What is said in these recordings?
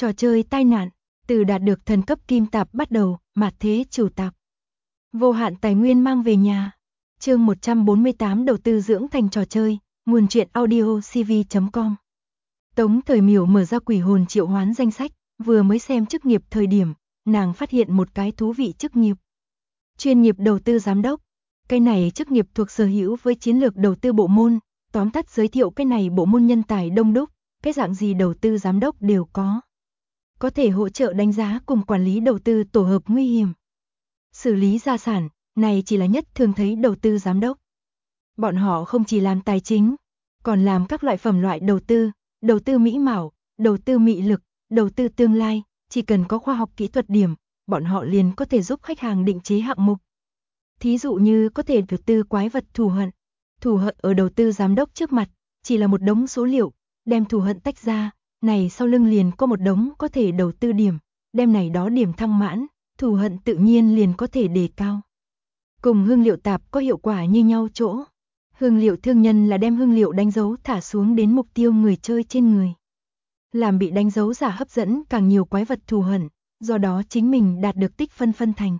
Trò chơi tai nạn, từ đạt được thần cấp kim tạp bắt đầu, mạt thế chủ tạp. Vô hạn tài nguyên mang về nhà. Chương 148 đầu tư dưỡng thành trò chơi, nguồn truyện audio cv.com. Tống Thời Miểu mở ra quỷ hồn triệu hoán danh sách, vừa mới xem chức nghiệp thời điểm, nàng phát hiện một cái thú vị chức nghiệp. Chuyên nghiệp đầu tư giám đốc. Cái này chức nghiệp thuộc sở hữu với chiến lược đầu tư bộ môn, tóm tắt giới thiệu cái này bộ môn nhân tài đông đúc, cái dạng gì đầu tư giám đốc đều có. Có thể hỗ trợ đánh giá cùng quản lý đầu tư tổ hợp nguy hiểm. Xử lý gia sản, này chỉ là nhất thường thấy đầu tư giám đốc. Bọn họ không chỉ làm tài chính, còn làm các loại phẩm loại đầu tư mỹ mạo, đầu tư mị lực, đầu tư tương lai, chỉ cần có khoa học kỹ thuật điểm, bọn họ liền có thể giúp khách hàng định chế hạng mục. Thí dụ như có thể đầu tư quái vật thù hận. Thù hận ở đầu tư giám đốc trước mặt, chỉ là một đống số liệu, đem thù hận tách ra, này sau lưng liền có một đống có thể đầu tư điểm, đem này đó điểm thăng mãn, thù hận tự nhiên liền có thể đề cao. Cùng hương liệu tạp có hiệu quả như nhau chỗ. Hương liệu thương nhân là đem hương liệu đánh dấu thả xuống đến mục tiêu người chơi trên người. Làm bị đánh dấu giả hấp dẫn càng nhiều quái vật thù hận, do đó chính mình đạt được tích phân thành.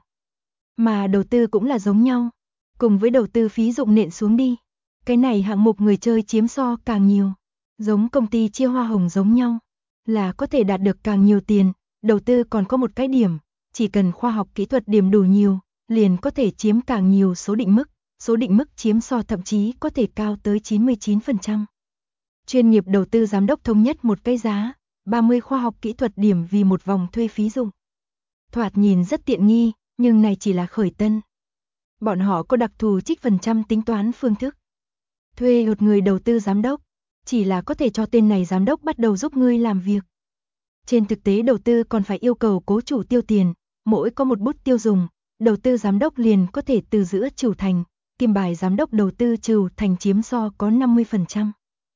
Mà đầu tư cũng là giống nhau, cùng với đầu tư phí dụng nện xuống đi. Cái này hạng mục người chơi chiếm so càng nhiều, giống công ty chia hoa hồng giống nhau, là có thể đạt được càng nhiều tiền, đầu tư còn có một cái điểm, chỉ cần khoa học kỹ thuật điểm đủ nhiều, liền có thể chiếm càng nhiều số định mức chiếm so thậm chí có thể cao tới 99%. Chuyên nghiệp đầu tư giám đốc thống nhất một cái giá, 30 khoa học kỹ thuật điểm vì một vòng thuê phí dụng. Thoạt nhìn rất tiện nghi, nhưng này chỉ là khởi tân. Bọn họ có đặc thù trích phần trăm tính toán phương thức. Thuê một người đầu tư giám đốc, chỉ là có thể cho tên này giám đốc bắt đầu giúp ngươi làm việc. Trên thực tế đầu tư còn phải yêu cầu cố chủ tiêu tiền, mỗi có một bút tiêu dùng, đầu tư giám đốc liền có thể từ giữa trừ thành, kim bài giám đốc đầu tư trừ thành chiếm so có 50%.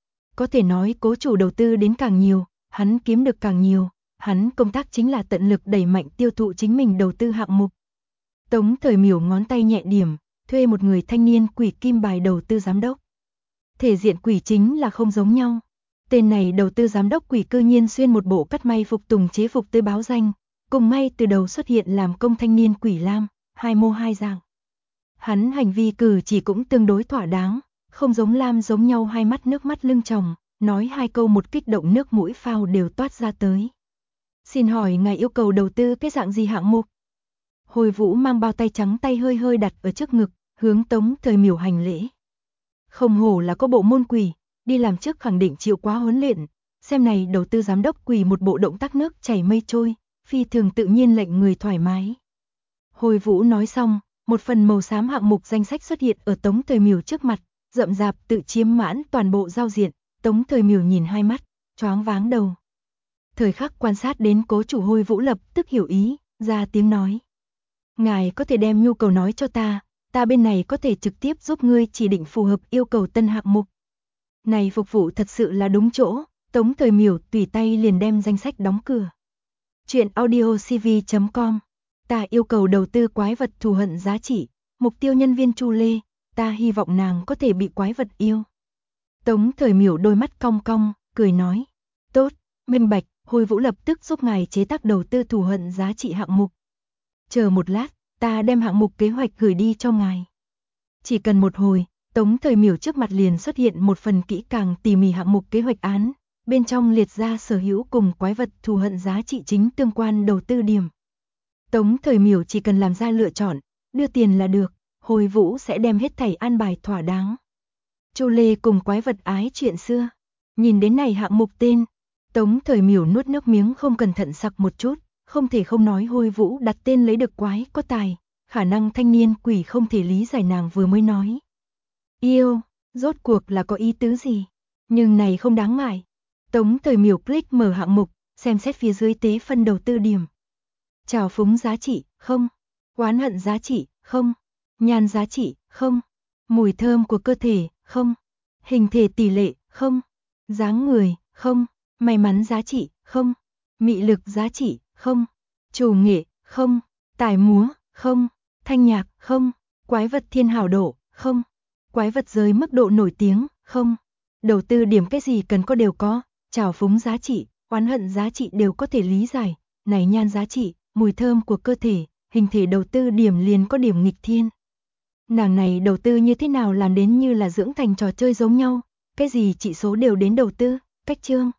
Có thể nói cố chủ đầu tư đến càng nhiều, hắn kiếm được càng nhiều, hắn công tác chính là tận lực đẩy mạnh tiêu thụ chính mình đầu tư hạng mục. Tống Thời Miểu ngón tay nhẹ điểm, thuê một người thanh niên quỷ kim bài đầu tư giám đốc. Thể diện quỷ chính là không giống nhau. Tên này đầu tư giám đốc quỷ cư nhiên xuyên một bộ cắt may phục tùng chế phục tới báo danh, cùng may từ đầu xuất hiện làm công thanh niên quỷ lam, hai mô hai dạng. Hắn hành vi cử chỉ cũng tương đối thỏa đáng, không giống lam giống nhau hai mắt nước mắt lưng tròng, nói hai câu một kích động nước mũi phao đều toát ra tới. Xin hỏi ngài yêu cầu đầu tư cái dạng gì hạng mục? Hồi Vũ mang bao tay trắng tay hơi hơi đặt ở trước ngực, hướng Tống Thời Miểu hành lễ. Không hổ là có bộ môn quỷ, đi làm trước khẳng định chịu quá huấn luyện, xem này đầu tư giám đốc quỷ một bộ động tác nước chảy mây trôi, phi thường tự nhiên lệnh người thoải mái. Hồi Vũ nói xong, một phần màu xám hạng mục danh sách xuất hiện ở Tống Thời Miểu trước mặt, rậm rạp tự chiếm mãn toàn bộ giao diện, Tống Thời Miểu nhìn hai mắt, choáng váng đầu. Thời khắc quan sát đến cố chủ Hồi Vũ lập tức hiểu ý, ra tiếng nói. Ngài có thể đem nhu cầu nói cho ta bên này có thể trực tiếp giúp ngươi chỉ định phù hợp yêu cầu tân hạng mục. Này phục vụ thật sự là đúng chỗ, Tống Thời Miểu tùy tay liền đem danh sách đóng cửa. Chuyện audio cv.com. Ta yêu cầu đầu tư quái vật thù hận giá trị, mục tiêu nhân viên Chu Lê, ta hy vọng nàng có thể bị quái vật yêu. Tống Thời Miểu đôi mắt cong cong, cười nói. Tốt, minh bạch, Hồi Vũ lập tức giúp ngài chế tác đầu tư thù hận giá trị hạng mục. Chờ một lát, ta đem hạng mục kế hoạch gửi đi cho ngài. Chỉ cần một hồi, Tống Thời Miểu trước mặt liền xuất hiện một phần kỹ càng tỉ mỉ hạng mục kế hoạch án, bên trong liệt ra sở hữu cùng quái vật thù hận giá trị chính tương quan đầu tư điểm. Tống Thời Miểu chỉ cần làm ra lựa chọn, đưa tiền là được, Hồi Vũ sẽ đem hết thảy an bài thỏa đáng. Chu Lê cùng quái vật ái chuyện xưa. Nhìn đến này hạng mục tên, Tống Thời Miểu nuốt nước miếng không cẩn thận sặc một chút, không thể không nói Hồi Vũ đặt tên lấy được quái có tài, khả năng thanh niên quỷ không thể lý giải nàng vừa mới nói. Yêu, rốt cuộc là có ý tứ gì? Nhưng này không đáng ngại. Tống Thời Miểu click mở hạng mục, xem xét phía dưới tế phân đầu tư điểm. Trào phúng giá trị, không. Oán hận giá trị, không. Nhan giá trị, không. Mùi thơm của cơ thể, không. Hình thể tỷ lệ, không. Dáng người, không. May mắn giá trị, không. Mị lực giá trị, không. Chủ nghệ, không. Tài múa, không. Thanh nhạc, không. Quái vật thiên hảo độ, không. Quái vật giới mức độ nổi tiếng, không. Đầu tư điểm cái gì cần có đều có. Trào phúng giá trị, oán hận giá trị đều có thể lý giải, này nhan giá trị, mùi thơm của cơ thể, hình thể đầu tư điểm liền có điểm nghịch thiên. Nàng này đầu tư như thế nào làm đến như là dưỡng thành trò chơi giống nhau, cái gì chỉ số đều đến đầu tư, cách chương.